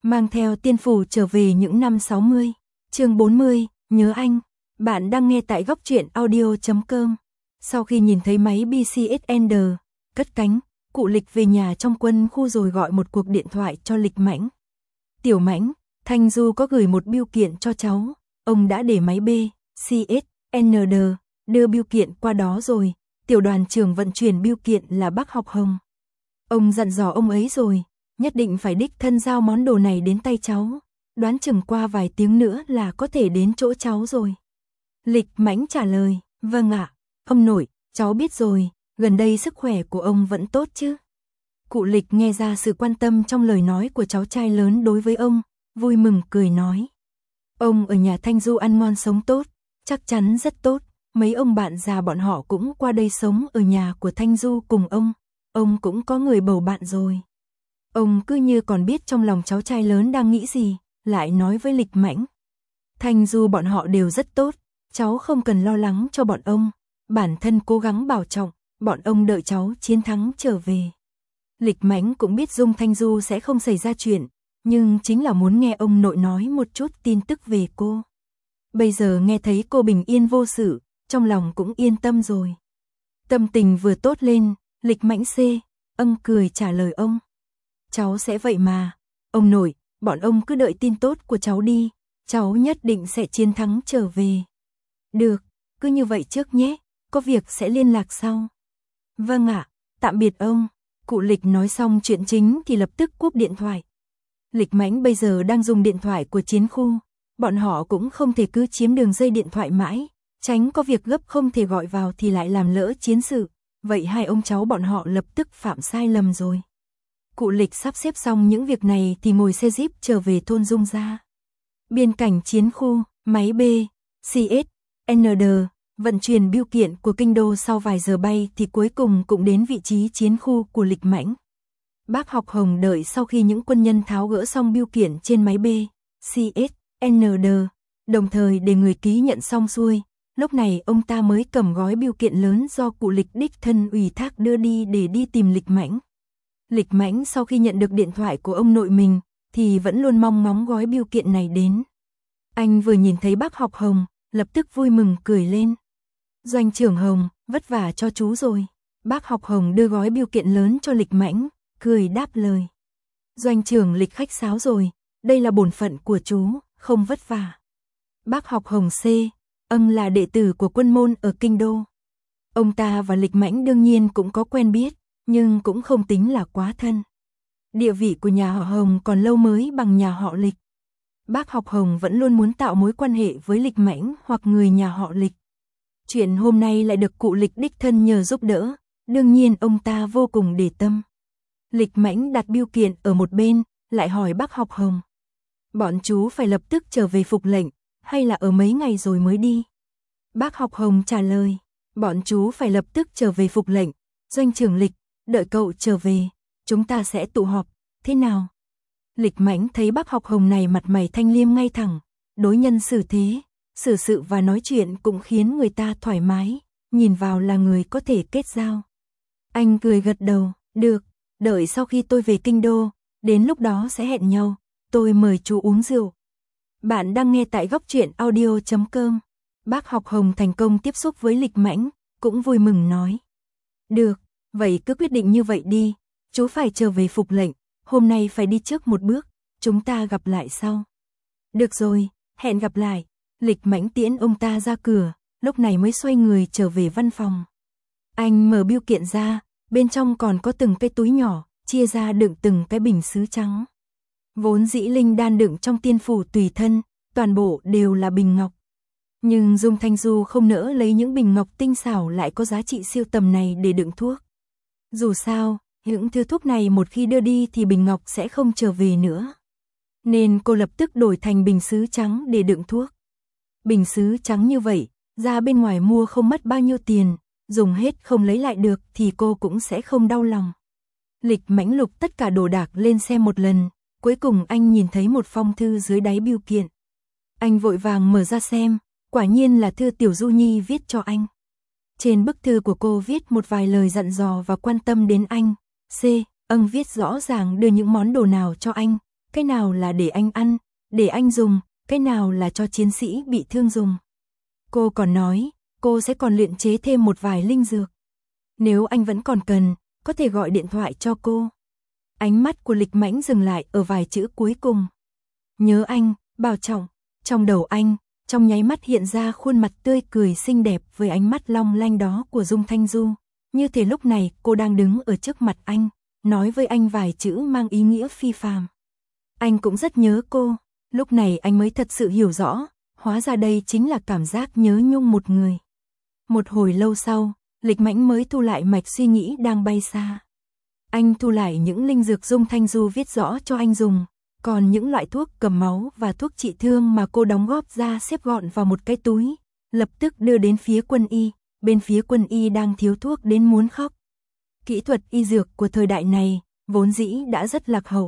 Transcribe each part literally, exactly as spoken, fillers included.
Mang theo tiên phủ trở về những năm sáu mươi. Chương bốn mươi, nhớ anh. Bạn đang nghe tại góc truyện audio chấm com. Sau khi nhìn thấy máy bê xê ét en đê cất cánh, cụ Lịch về nhà trong quân khu rồi gọi một cuộc điện thoại cho Lịch Mãnh. Tiểu Mãnh, Thanh Du có gửi một bưu kiện cho cháu, ông đã để máy bê xê ét en đê đưa bưu kiện qua đó rồi, tiểu đoàn trưởng vận chuyển bưu kiện là bác Học Hồng. Ông dặn dò ông ấy rồi, nhất định phải đích thân giao món đồ này đến tay cháu, đoán chừng qua vài tiếng nữa là có thể đến chỗ cháu rồi. Lịch Mãnh trả lời, vâng ạ, ông nội, cháu biết rồi, gần đây sức khỏe của ông vẫn tốt chứ? Cụ Lịch nghe ra sự quan tâm trong lời nói của cháu trai lớn đối với ông, vui mừng cười nói. Ông ở nhà Thanh Du ăn ngon sống tốt, chắc chắn rất tốt, mấy ông bạn già bọn họ cũng qua đây sống ở nhà của Thanh Du cùng ông, ông cũng có người bầu bạn rồi. Ông cứ như còn biết trong lòng cháu trai lớn đang nghĩ gì, lại nói với Lịch Mãnh. Thanh Du bọn họ đều rất tốt, cháu không cần lo lắng cho bọn ông, bản thân cố gắng bảo trọng, bọn ông đợi cháu chiến thắng trở về. Lịch Mãnh cũng biết Dung Thanh Du sẽ không xảy ra chuyện, nhưng chính là muốn nghe ông nội nói một chút tin tức về cô. Bây giờ nghe thấy cô bình yên vô sự, trong lòng cũng yên tâm rồi. Tâm tình vừa tốt lên, Lịch Mãnh xê, âng cười trả lời ông. Cháu sẽ vậy mà, ông nội, bọn ông cứ đợi tin tốt của cháu đi, cháu nhất định sẽ chiến thắng trở về. Được, cứ như vậy trước nhé, có việc sẽ liên lạc sau. Vâng ạ, tạm biệt ông. Cụ Lịch nói xong chuyện chính thì lập tức cúp điện thoại. Lịch Mãnh bây giờ đang dùng điện thoại của chiến khu, bọn họ cũng không thể cứ chiếm đường dây điện thoại mãi, tránh có việc gấp không thể gọi vào thì lại làm lỡ chiến sự, vậy hai ông cháu bọn họ lập tức phạm sai lầm rồi. Cụ Lịch sắp xếp xong những việc này thì ngồi xe jeep trở về thôn Dung gia. Biên cảnh chiến khu, máy bê xê ét en đê vận chuyển bưu kiện của kinh đô sau vài giờ bay thì cuối cùng cũng đến vị trí chiến khu của Lịch Mãnh. Bác Học Hồng đợi sau khi những quân nhân tháo gỡ xong bưu kiện trên máy bê xê ét en đê, đồng thời để người ký nhận xong xuôi, lúc này ông ta mới cầm gói bưu kiện lớn do cụ Lịch đích thân ủy thác đưa đi để đi tìm Lịch Mãnh. Lịch Mãnh sau khi nhận được điện thoại của ông nội mình thì vẫn luôn mong ngóng gói bưu kiện này đến. Anh vừa nhìn thấy bác Học Hồng, lập tức vui mừng cười lên. Doanh trưởng Hồng, vất vả cho chú rồi. Bác Học Hồng đưa gói bưu kiện lớn cho Lịch Mãnh, cười đáp lời. Doanh trưởng Lịch khách sáo rồi, đây là bổn phận của chú, không vất vả. Bác Học Hồng C, âng là đệ tử của quân môn ở Kinh Đô. Ông ta và Lịch Mãnh đương nhiên cũng có quen biết, nhưng cũng không tính là quá thân. Địa vị của nhà họ Hồng còn lâu mới bằng nhà họ Lịch. Bác Học Hồng vẫn luôn muốn tạo mối quan hệ với Lịch Mãnh hoặc người nhà họ Lịch. Chuyện hôm nay lại được cụ Lịch đích thân nhờ giúp đỡ, đương nhiên ông ta vô cùng để tâm. Lịch Mãnh đặt bưu kiện ở một bên, lại hỏi bác Học Hồng. Bọn chú phải lập tức trở về phục lệnh, hay là ở mấy ngày rồi mới đi? Bác Học Hồng trả lời, bọn chú phải lập tức trở về phục lệnh, doanh trưởng Lịch, đợi cậu trở về, chúng ta sẽ tụ họp, thế nào? Lịch Mãnh thấy bác Học Hồng này mặt mày thanh liêm ngay thẳng, đối nhân xử thế, xử sự và nói chuyện cũng khiến người ta thoải mái, nhìn vào là người có thể kết giao. Anh cười gật đầu, được, đợi sau khi tôi về Kinh Đô, đến lúc đó sẽ hẹn nhau, tôi mời chú uống rượu. Bạn đang nghe tại góc truyện audio chấm com. Bác Học Hồng thành công tiếp xúc với Lịch Mãnh, cũng vui mừng nói. Được, vậy cứ quyết định như vậy đi, chú phải trở về phục lệnh, hôm nay phải đi trước một bước, chúng ta gặp lại sau. Được rồi, hẹn gặp lại. Lịch Mãnh tiễn ông ta ra cửa, lúc này mới xoay người trở về văn phòng. Anh mở bưu kiện ra, bên trong còn có từng cái túi nhỏ, chia ra đựng từng cái bình sứ trắng. Vốn dĩ linh đan đựng trong tiên phủ tùy thân, toàn bộ đều là bình ngọc. Nhưng Dung Thanh Du không nỡ lấy những bình ngọc tinh xảo lại có giá trị siêu tầm này để đựng thuốc. Dù sao, những thứ thuốc này một khi đưa đi thì bình ngọc sẽ không trở về nữa. Nên cô lập tức đổi thành bình sứ trắng để đựng thuốc. Bình sứ trắng như vậy, ra bên ngoài mua không mất bao nhiêu tiền, dùng hết không lấy lại được thì cô cũng sẽ không đau lòng. Lịch Mãnh lục tất cả đồ đạc lên xem một lần, cuối cùng anh nhìn thấy một phong thư dưới đáy bưu kiện. Anh vội vàng mở ra xem, quả nhiên là thư Tiểu Du Nhi viết cho anh. Trên bức thư của cô viết một vài lời dặn dò và quan tâm đến anh. C, âng viết rõ ràng đưa những món đồ nào cho anh, cái nào là để anh ăn, để anh dùng, cái nào là cho chiến sĩ bị thương dùng. Cô còn nói, cô sẽ còn luyện chế thêm một vài linh dược. Nếu anh vẫn còn cần, có thể gọi điện thoại cho cô. Ánh mắt của Lịch Mãnh dừng lại ở vài chữ cuối cùng. Nhớ anh, Bảo Trọng. Trong đầu anh, trong nháy mắt hiện ra khuôn mặt tươi cười xinh đẹp với ánh mắt long lanh đó của Dung Thanh Du. Như thể lúc này cô đang đứng ở trước mặt anh, nói với anh vài chữ mang ý nghĩa phi phàm. Anh cũng rất nhớ cô, lúc này anh mới thật sự hiểu rõ, hóa ra đây chính là cảm giác nhớ nhung một người. Một hồi lâu sau, Lịch Mãnh mới thu lại mạch suy nghĩ đang bay xa. Anh thu lại những linh dược Dung Thanh Du viết rõ cho anh dùng, còn những loại thuốc cầm máu và thuốc trị thương mà cô đóng góp ra xếp gọn vào một cái túi, lập tức đưa đến phía quân y, bên phía quân y đang thiếu thuốc đến muốn khóc. Kỹ thuật y dược của thời đại này, vốn dĩ đã rất lạc hậu.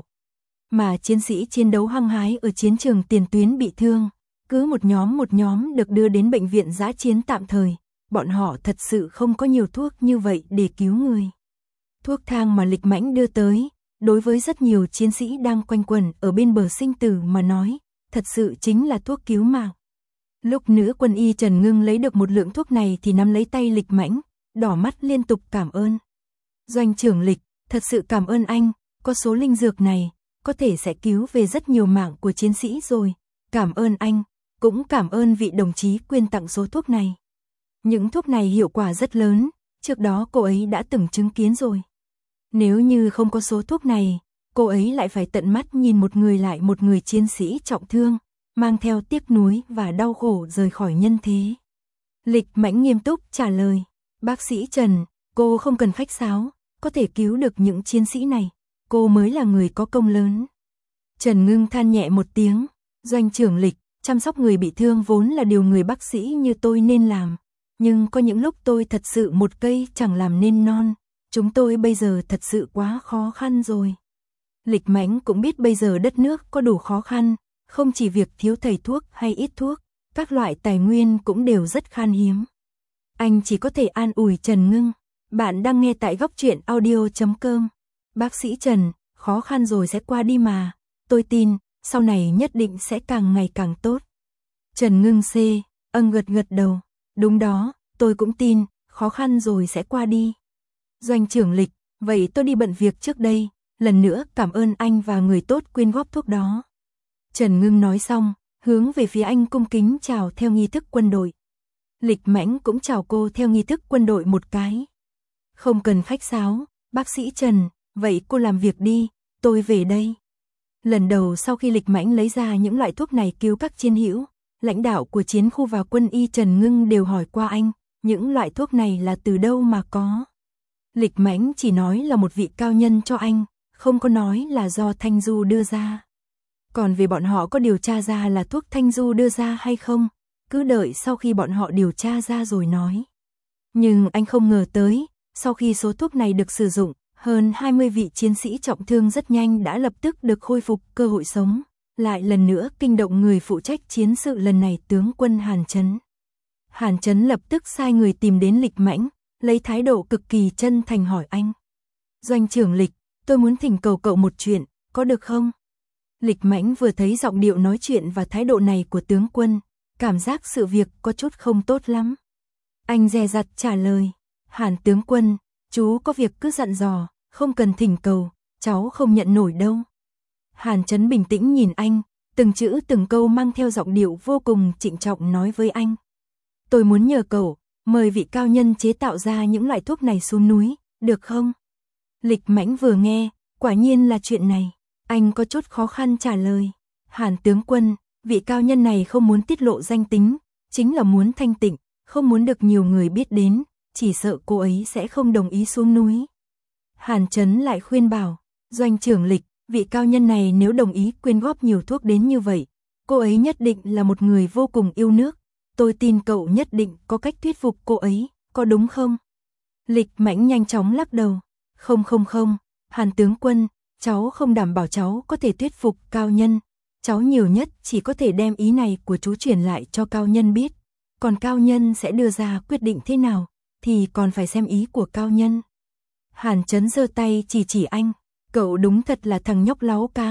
Mà chiến sĩ chiến đấu hăng hái ở chiến trường tiền tuyến bị thương, cứ một nhóm một nhóm được đưa đến bệnh viện dã chiến tạm thời, bọn họ thật sự không có nhiều thuốc như vậy để cứu người. Thuốc thang mà Lịch Mãnh đưa tới, đối với rất nhiều chiến sĩ đang quanh quẩn ở bên bờ sinh tử mà nói, thật sự chính là thuốc cứu mạng. Lúc nữ quân y Trần Ngưng lấy được một lượng thuốc này thì nắm lấy tay Lịch Mãnh, đỏ mắt liên tục cảm ơn. Doanh trưởng Lịch, thật sự cảm ơn anh, có số linh dược này, có thể sẽ cứu về rất nhiều mạng của chiến sĩ rồi. Cảm ơn anh, cũng cảm ơn vị đồng chí quyên tặng số thuốc này. Những thuốc này hiệu quả rất lớn, trước đó cô ấy đã từng chứng kiến rồi. Nếu như không có số thuốc này, cô ấy lại phải tận mắt nhìn một người lại một người chiến sĩ trọng thương, mang theo tiếc nuối và đau khổ rời khỏi nhân thế. Lịch Mãnh nghiêm túc trả lời, bác sĩ Trần, cô không cần khách sáo, có thể cứu được những chiến sĩ này, cô mới là người có công lớn. Trần Ngưng than nhẹ một tiếng, Doanh trưởng Lịch, chăm sóc người bị thương vốn là điều người bác sĩ như tôi nên làm, nhưng có những lúc tôi thật sự một cây chẳng làm nên non, chúng tôi bây giờ thật sự quá khó khăn rồi. Lịch Mãnh cũng biết bây giờ đất nước có đủ khó khăn, không chỉ việc thiếu thầy thuốc hay ít thuốc, các loại tài nguyên cũng đều rất khan hiếm. Anh chỉ có thể an ủi Trần Ngưng, bạn đang nghe tại góc truyện audio chấm com. Bác sĩ Trần, khó khăn rồi sẽ qua đi mà, tôi tin, sau này nhất định sẽ càng ngày càng tốt. Trần Ngưng C, âng gật gật đầu, đúng đó, tôi cũng tin, khó khăn rồi sẽ qua đi. Doanh trưởng Lịch, vậy tôi đi bận việc trước đây, lần nữa cảm ơn anh và người tốt quyên góp thuốc đó. Trần Ngưng nói xong, hướng về phía anh cung kính chào theo nghi thức quân đội. Lịch Mãnh cũng chào cô theo nghi thức quân đội một cái. Không cần khách sáo, bác sĩ Trần, vậy cô làm việc đi, tôi về đây. Lần đầu sau khi Lịch Mãnh lấy ra những loại thuốc này cứu các chiến hữu, lãnh đạo của chiến khu và quân y Trần Ngưng đều hỏi qua anh, những loại thuốc này là từ đâu mà có. Lịch Mãnh chỉ nói là một vị cao nhân cho anh, không có nói là do Thanh Du đưa ra. Còn về bọn họ có điều tra ra là thuốc Thanh Du đưa ra hay không, cứ đợi sau khi bọn họ điều tra ra rồi nói. Nhưng anh không ngờ tới, sau khi số thuốc này được sử dụng, hơn hai mươi vị chiến sĩ trọng thương rất nhanh đã lập tức được khôi phục cơ hội sống, lại lần nữa kinh động người phụ trách chiến sự lần này tướng quân Hàn Chấn. Hàn Chấn lập tức sai người tìm đến Lịch Mãnh, lấy thái độ cực kỳ chân thành hỏi anh. Doanh trưởng Lịch, tôi muốn thỉnh cầu cậu một chuyện, có được không? Lịch Mãnh vừa thấy giọng điệu nói chuyện và thái độ này của tướng quân, cảm giác sự việc có chút không tốt lắm. Anh dè dặt trả lời, Hàn tướng quân, chú có việc cứ dặn dò, không cần thỉnh cầu, cháu không nhận nổi đâu. Hàn Chấn bình tĩnh nhìn anh, từng chữ từng câu mang theo giọng điệu vô cùng trịnh trọng nói với anh. Tôi muốn nhờ cậu, mời vị cao nhân chế tạo ra những loại thuốc này xuống núi, được không? Lịch Mãnh vừa nghe, quả nhiên là chuyện này, anh có chút khó khăn trả lời. Hàn tướng quân, vị cao nhân này không muốn tiết lộ danh tính, chính là muốn thanh tịnh, không muốn được nhiều người biết đến, chỉ sợ cô ấy sẽ không đồng ý xuống núi. Hàn Chấn lại khuyên bảo, Doanh trưởng Lịch, vị cao nhân này nếu đồng ý quyên góp nhiều thuốc đến như vậy, cô ấy nhất định là một người vô cùng yêu nước, tôi tin cậu nhất định có cách thuyết phục cô ấy, có đúng không? Lịch Mãnh nhanh chóng lắc đầu, không không không, Hàn tướng quân, cháu không đảm bảo cháu có thể thuyết phục cao nhân, cháu nhiều nhất chỉ có thể đem ý này của chú truyền lại cho cao nhân biết, còn cao nhân sẽ đưa ra quyết định thế nào, thì còn phải xem ý của cao nhân. Hàn Chấn giơ tay chỉ chỉ anh, cậu đúng thật là thằng nhóc láu cá,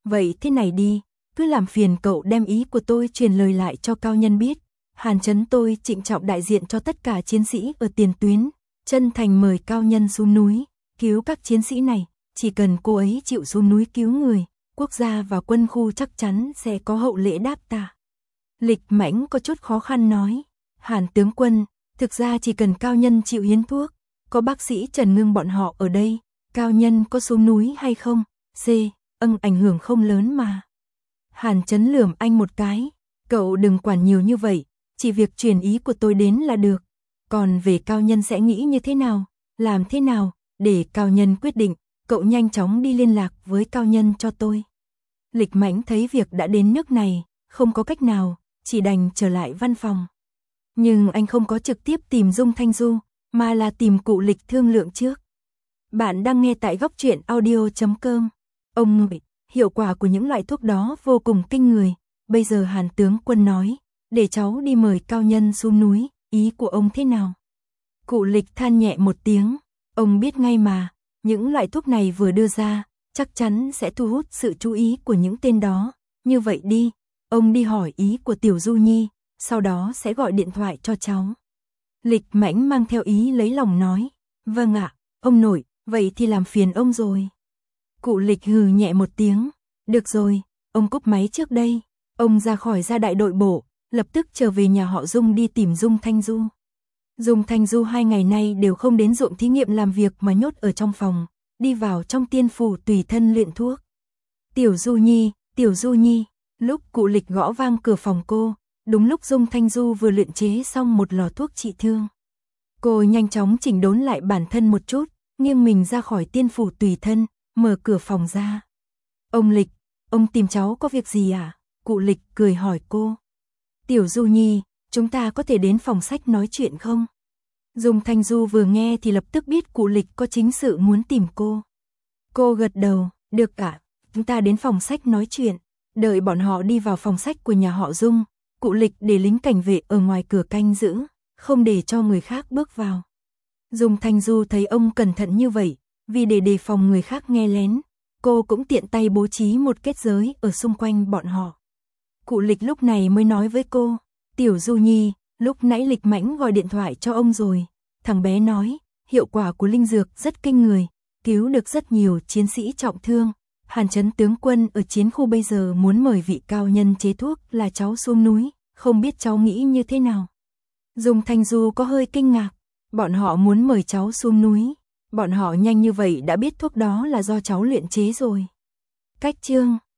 Vậy thế này đi, cứ làm phiền cậu đem ý của tôi truyền lời lại cho cao nhân biết. Hàn Chấn tôi trịnh trọng đại diện cho tất cả chiến sĩ ở tiền tuyến, chân thành mời cao nhân xuống núi, cứu các chiến sĩ này, chỉ cần cô ấy chịu xuống núi cứu người, quốc gia và quân khu chắc chắn sẽ có hậu lễ đáp tạ. Lịch Mãnh có chút khó khăn nói, Hàn tướng quân, thực ra chỉ cần cao nhân chịu hiến thuốc, có bác sĩ Trần Ngưng bọn họ ở đây, cao nhân có xuống núi hay không? C. Âng ảnh hưởng không lớn mà. Hàn Chấn lườm anh một cái, cậu đừng quản nhiều như vậy, chỉ việc truyền ý của tôi đến là được. Còn về cao nhân sẽ nghĩ như thế nào, làm thế nào, để cao nhân quyết định, cậu nhanh chóng đi liên lạc với cao nhân cho tôi. Lịch Mãnh thấy việc đã đến nước này, không có cách nào, chỉ đành trở lại văn phòng. Nhưng anh không có trực tiếp tìm Dung Thanh Du, mà là tìm cụ Lịch thương lượng trước. Bạn đang nghe tại góc truyện audio chấm com. Ông nội, hiệu quả của những loại thuốc đó vô cùng kinh người. Bây giờ Hàn tướng quân nói, để cháu đi mời cao nhân xuống núi, ý của ông thế nào? Cụ Lịch than nhẹ một tiếng, ông biết ngay mà, những loại thuốc này vừa đưa ra, chắc chắn sẽ thu hút sự chú ý của những tên đó. Như vậy đi, ông đi hỏi ý của Tiểu Du Nhi, sau đó sẽ gọi điện thoại cho cháu. Lịch Mãnh mang theo ý lấy lòng nói, vâng ạ, ông nội, vậy thì làm phiền ông rồi. Cụ Lịch hừ nhẹ một tiếng, được rồi, ông cúp máy trước đây. Ông ra khỏi gia đại đội bộ, lập tức trở về nhà họ Dung đi tìm Dung Thanh Du. Dung Thanh Du hai ngày nay đều không đến ruộng thí nghiệm làm việc mà nhốt ở trong phòng, đi vào trong tiên phủ tùy thân luyện thuốc. Tiểu Du Nhi, Tiểu Du Nhi, lúc cụ Lịch gõ vang cửa phòng cô, đúng lúc Dung Thanh Du vừa luyện chế xong một lò thuốc trị thương. Cô nhanh chóng chỉnh đốn lại bản thân một chút, nghiêng mình ra khỏi tiên phủ tùy thân, mở cửa phòng ra. Ông Lịch, ông tìm cháu có việc gì à? Cụ Lịch cười hỏi cô. Tiểu Du Nhi, chúng ta có thể đến phòng sách nói chuyện không? Dung Thanh Du vừa nghe thì lập tức biết cụ Lịch có chính sự muốn tìm cô. Cô gật đầu, được ạ, chúng ta đến phòng sách nói chuyện. Đợi bọn họ đi vào phòng sách của nhà họ Dung, cụ Lịch để lính cảnh vệ ở ngoài cửa canh giữ, không để cho người khác bước vào. Dung Thanh Du thấy ông cẩn thận như vậy, vì để đề phòng người khác nghe lén, cô cũng tiện tay bố trí một kết giới ở xung quanh bọn họ. Cụ Lịch lúc này mới nói với cô, Tiểu Du Nhi, lúc nãy Lịch Mãnh gọi điện thoại cho ông rồi. Thằng bé nói, hiệu quả của linh dược rất kinh người, cứu được rất nhiều chiến sĩ trọng thương. Hàn Chấn tướng quân ở chiến khu bây giờ muốn mời vị cao nhân chế thuốc là cháu xuống núi, không biết cháu nghĩ như thế nào. Dung Thanh Du có hơi kinh ngạc, bọn họ muốn mời cháu xuống núi, bọn họ nhanh như vậy đã biết thuốc đó là do cháu luyện chế rồi. Cách chương